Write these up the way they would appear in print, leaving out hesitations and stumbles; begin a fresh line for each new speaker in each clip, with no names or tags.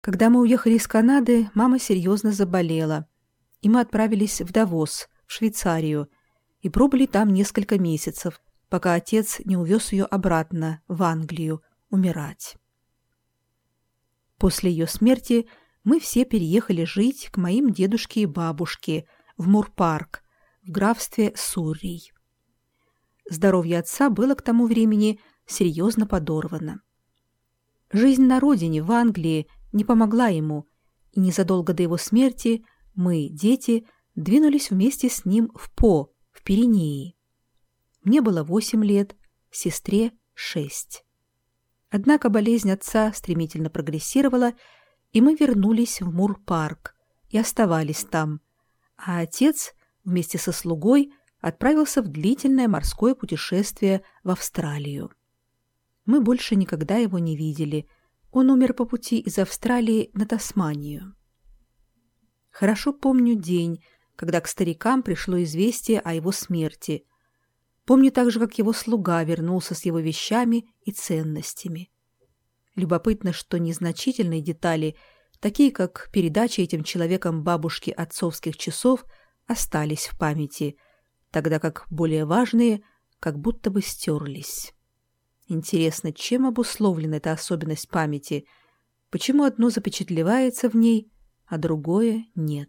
Когда мы уехали из Канады, мама серьезно заболела, и мы отправились в Давос, в Швейцарию, и пробыли там несколько месяцев, пока отец не увез ее обратно в Англию умирать. После ее смерти мы все переехали жить к моим дедушке и бабушке в Мур-Парк, в графстве Суррей. Здоровье отца было к тому времени серьезно подорвано. Жизнь на родине, в Англии, не помогла ему, и незадолго до его смерти мы, дети, двинулись вместе с ним в По, в Пиренеи. Мне было 8 лет, сестре 6. Однако болезнь отца стремительно прогрессировала, и мы вернулись в Мур-Парк и оставались там, а отец вместе со слугой отправился в длительное морское путешествие в Австралию. Мы больше никогда его не видели. Он умер по пути из Австралии на Тасманию. Хорошо помню день, когда к старикам пришло известие о его смерти. Помню также, как его слуга вернулся с его вещами и ценностями. Любопытно, что незначительные детали, такие как передача этим человеком бабушке отцовских часов, остались в памяти, тогда как более важные как будто бы стерлись. Интересно, чем обусловлена эта особенность памяти? Почему одно запечатлевается в ней, а другое нет?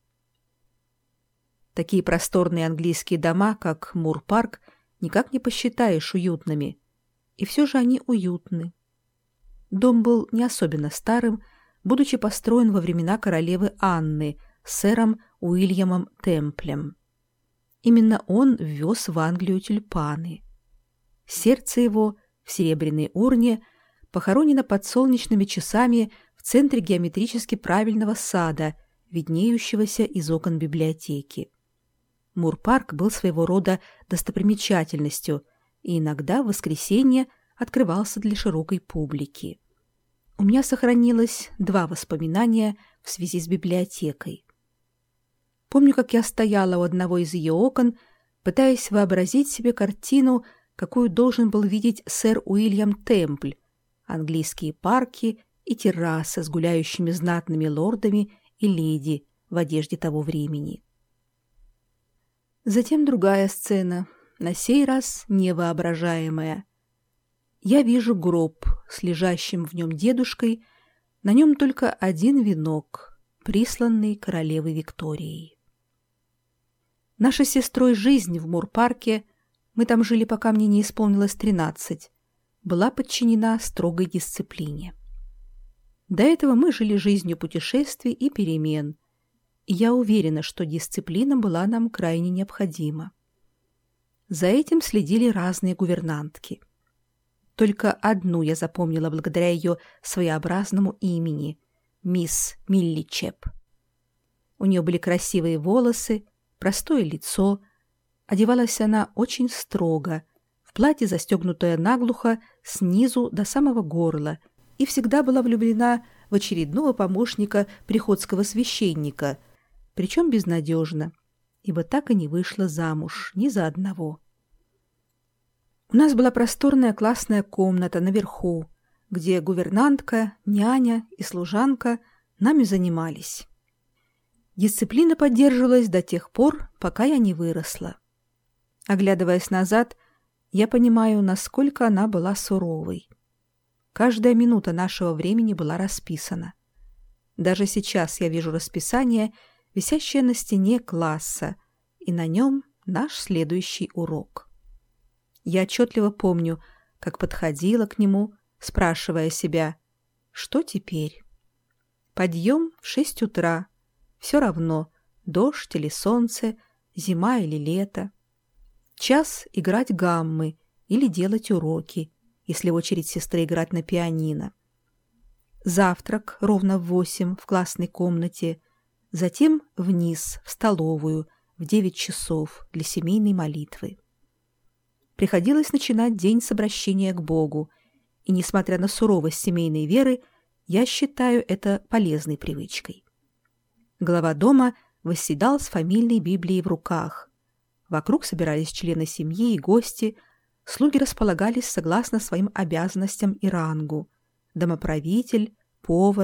Такие просторные английские дома, как Мур-Парк, никак не посчитаешь уютными. И все же они уютны. Дом был не особенно старым, будучи построен во времена королевы Анны сэром Уильямом Темплем. Именно он ввез в Англию тюльпаны. Сердце его в серебряной урне похоронено под солнечными часами в центре геометрически правильного сада, виднеющегося из окон библиотеки. Мур-Парк был своего рода достопримечательностью и иногда в воскресенье открывался для широкой публики. У меня сохранилось 2 воспоминания в связи с библиотекой. Помню, как я стояла у одного из ее окон, пытаясь вообразить себе картину, какую должен был видеть сэр Уильям Темпль: английские парки и террасы с гуляющими знатными лордами и леди в одежде того времени. Затем другая сцена, на сей раз невоображаемая. Я вижу гроб с лежащим в нем дедушкой, на нем только один венок, присланный королевой Викторией. Наша с сестрой жизнь в Мур-Парке, мы там жили, пока мне не исполнилось 13, была подчинена строгой дисциплине. До этого мы жили жизнью путешествий и перемен, и я уверена, что дисциплина была нам крайне необходима. За этим следили разные гувернантки. Только одну я запомнила благодаря ее своеобразному имени — мисс Милличеп. У нее были красивые волосы, простое лицо. Одевалась она очень строго, в платье, застегнутое наглухо снизу до самого горла, и всегда была влюблена в очередного помощника приходского священника, причем безнадежно, ибо так и не вышла замуж ни за одного. У нас была просторная классная комната наверху, где гувернантка, няня и служанка нами занимались. Дисциплина поддерживалась до тех пор, пока я не выросла. Оглядываясь назад, я понимаю, насколько она была суровой. Каждая минута нашего времени была расписана. Даже сейчас я вижу расписание, висящее на стене класса, и на нем наш следующий урок. Я отчетливо помню, как подходила к нему, спрашивая себя, что теперь? Подъем в 6 утра. Все равно, дождь или солнце, зима или лето. Час играть гаммы или делать уроки, если очередь сестры играть на пианино. Завтрак ровно в 8 в классной комнате, затем вниз, в столовую, в 9 часов для семейной молитвы. Приходилось начинать день с обращения к Богу, и, несмотря на суровость семейной веры, я считаю это полезной привычкой. Глава дома восседал с фамильной Библией в руках. Вокруг собирались члены семьи и гости, слуги располагались согласно своим обязанностям и рангу: домоправитель, повар,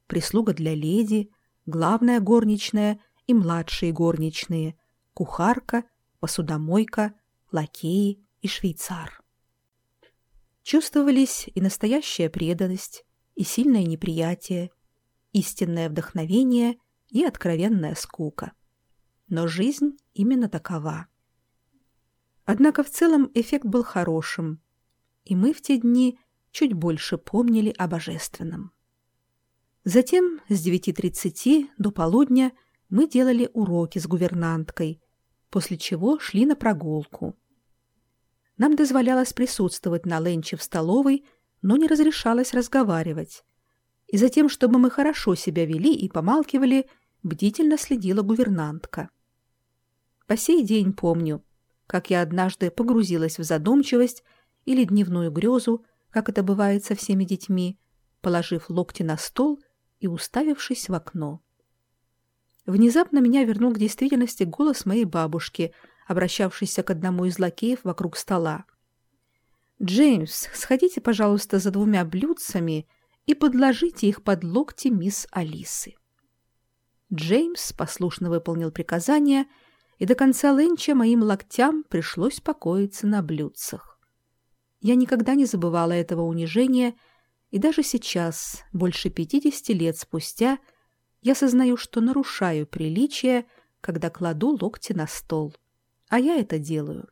прислуга для леди, главная горничная и младшие горничные, кухарка, посудомойка, лакеи и швейцар. Чувствовались и настоящая преданность, и сильное неприятие, истинное вдохновение и откровенная скука. Но жизнь именно такова. Однако в целом эффект был хорошим, и мы в те дни чуть больше помнили о божественном. Затем с 9:30 до полудня мы делали уроки с гувернанткой, после чего шли на прогулку. Нам дозволялось присутствовать на ленче в столовой, но не разрешалось разговаривать. И за тем, чтобы мы хорошо себя вели и помалкивали, бдительно следила гувернантка. По сей день помню, как я однажды погрузилась в задумчивость или дневную грезу, как это бывает со всеми детьми, положив локти на стол и уставившись в окно. Внезапно меня вернул к действительности голос моей бабушки, обращавшейся к одному из лакеев вокруг стола. «Джеймс, сходите, пожалуйста, за 2 блюдцами и подложите их под локти мисс Алисы». Джеймс послушно выполнил приказание, и до конца ленча моим локтям пришлось покоиться на блюдцах. Я никогда не забывала этого унижения, и даже сейчас, больше 50 лет спустя, я сознаю, что нарушаю приличие, когда кладу локти на стол. А я это делаю.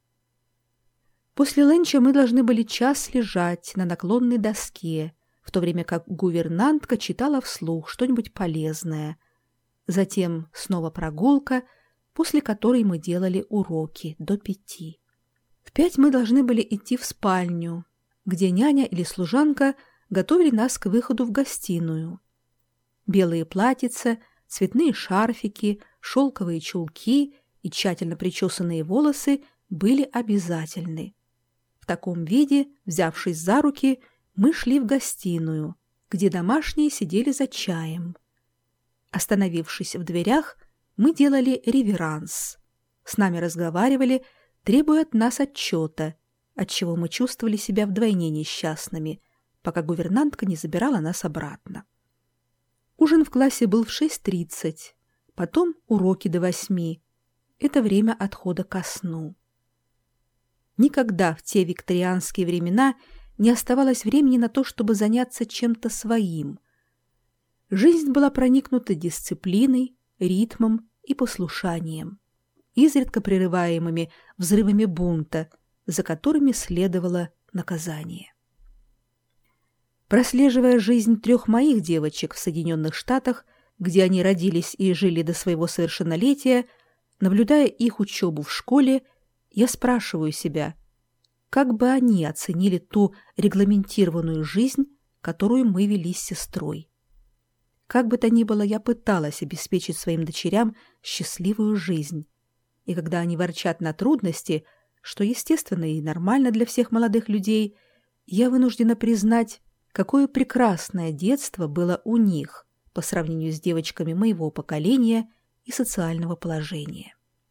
После ленча мы должны были час лежать на наклонной доске, в то время как гувернантка читала вслух что-нибудь полезное. Затем снова прогулка, после которой мы делали уроки до 5. В 5 мы должны были идти в спальню, где няня или служанка готовили нас к выходу в гостиную. Белые платьица, цветные шарфики, шелковые чулки и тщательно причесанные волосы были обязательны. В таком виде, взявшись за руки, мы шли в гостиную, где домашние сидели за чаем. Остановившись в дверях, мы делали реверанс. С нами разговаривали, требуя от нас отчета, отчего мы чувствовали себя вдвойне несчастными, пока гувернантка не забирала нас обратно. Ужин в классе был в 6:30, потом уроки до 8. Это время отхода ко сну. Никогда в те викторианские времена не оставалось времени на то, чтобы заняться чем-то своим. Жизнь была проникнута дисциплиной, ритмом и послушанием, изредка прерываемыми взрывами бунта, за которыми следовало наказание. Прослеживая жизнь 3 моих девочек в Соединенных Штатах, где они родились и жили до своего совершеннолетия, наблюдая их учебу в школе, я спрашиваю себя, как бы они оценили ту регламентированную жизнь, которую мы вели с сестрой. Как бы то ни было, я пыталась обеспечить своим дочерям счастливую жизнь. И когда они ворчат на трудности, что естественно и нормально для всех молодых людей, я вынуждена признать, какое прекрасное детство было у них по сравнению с девочками моего поколения и социального положения.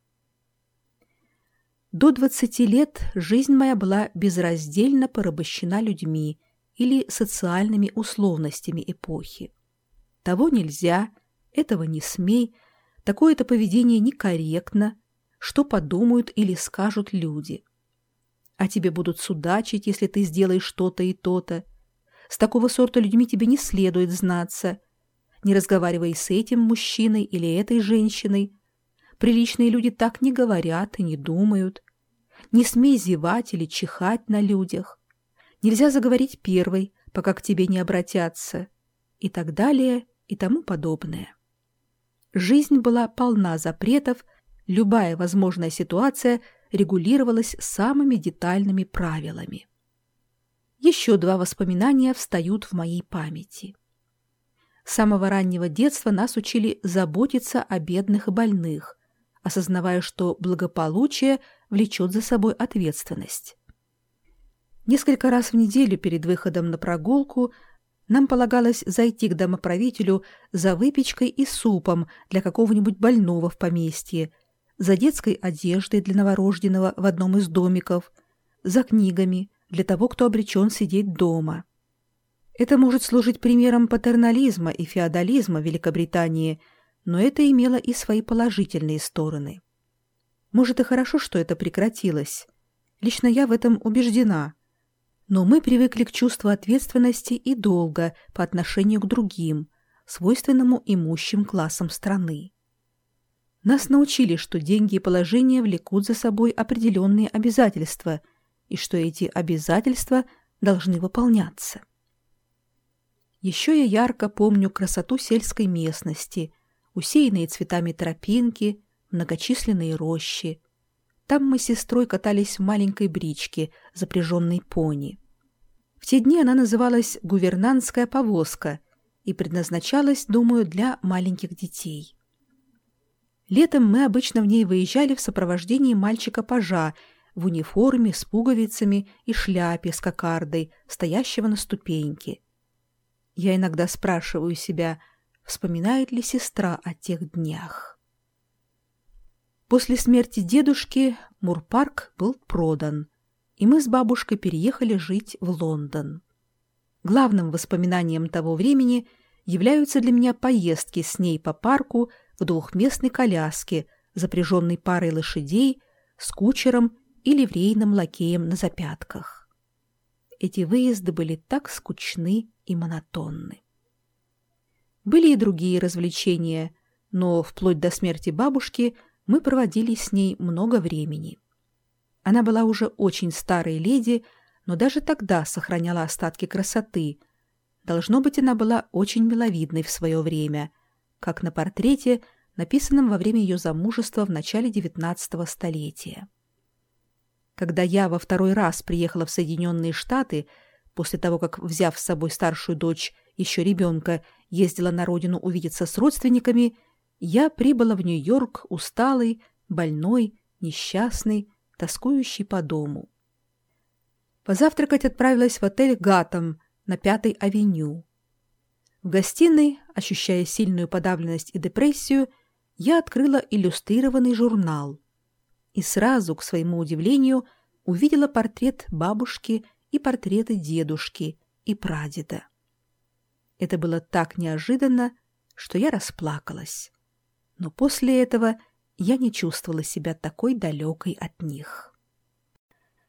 До 20 лет жизнь моя была безраздельно порабощена людьми или социальными условностями эпохи. Того нельзя, этого не смей, такое-то поведение некорректно, что подумают или скажут люди. А тебе будут судачить, если ты сделаешь что-то и то-то. С такого сорта людьми тебе не следует знаться. Не разговаривай с этим мужчиной или этой женщиной. Приличные люди так не говорят и не думают. Не смей зевать или чихать на людях. Нельзя заговорить первой, пока к тебе не обратятся. И так далее, и тому подобное. Жизнь была полна запретов, любая возможная ситуация регулировалась самыми детальными правилами. Еще 2 воспоминания встают в моей памяти. С самого раннего детства нас учили заботиться о бедных и больных, осознавая, что благополучие влечет за собой ответственность. Несколько раз в неделю перед выходом на прогулку нам полагалось зайти к домоправителю за выпечкой и супом для какого-нибудь больного в поместье, за детской одеждой для новорожденного в одном из домиков, за книгами для того, кто обречен сидеть дома. Это может служить примером патернализма и феодализма в Великобритании, но это имело и свои положительные стороны. Может, и хорошо, что это прекратилось. Лично я в этом убеждена. Но мы привыкли к чувству ответственности и долга по отношению к другим, свойственному имущим классам страны. Нас научили, что деньги и положение влекут за собой определенные обязательства, и что эти обязательства должны выполняться. Еще я ярко помню красоту сельской местности, усеянные цветами тропинки, многочисленные рощи. Там мы с сестрой катались в маленькой бричке, запряженной пони. В те дни она называлась гувернантская повозка и предназначалась, думаю, для маленьких детей. Летом мы обычно в ней выезжали в сопровождении мальчика-пажа в униформе с пуговицами и шляпе с кокардой, стоящего на ступеньке. Я иногда спрашиваю себя, вспоминает ли сестра о тех днях. После смерти дедушки Мур-парк был продан, и мы с бабушкой переехали жить в Лондон. Главным воспоминанием того времени являются для меня поездки с ней по парку в двухместной коляске, запряженной парой лошадей, с кучером и ливрейным лакеем на запятках. Эти выезды были так скучны и монотонны. Были и другие развлечения, но вплоть до смерти бабушки мы проводили с ней много времени. Она была уже очень старой леди, но даже тогда сохраняла остатки красоты. Должно быть, она была очень миловидной в свое время, как на портрете, написанном во время ее замужества в начале XIX столетия. Когда я во второй раз приехала в Соединенные Штаты, после того, как, взяв с собой старшую дочь, еще ребенка, ездила на родину увидеться с родственниками, я прибыла в Нью-Йорк усталый, больной, несчастный, тоскующий по дому. Позавтракать отправилась в отель «Гаттам» на 5-й авеню. В гостиной, ощущая сильную подавленность и депрессию, я открыла иллюстрированный журнал и сразу, к своему удивлению, увидела портрет бабушки и портреты дедушки и прадеда. Это было так неожиданно, что я расплакалась. Но после этого я не чувствовала себя такой далекой от них.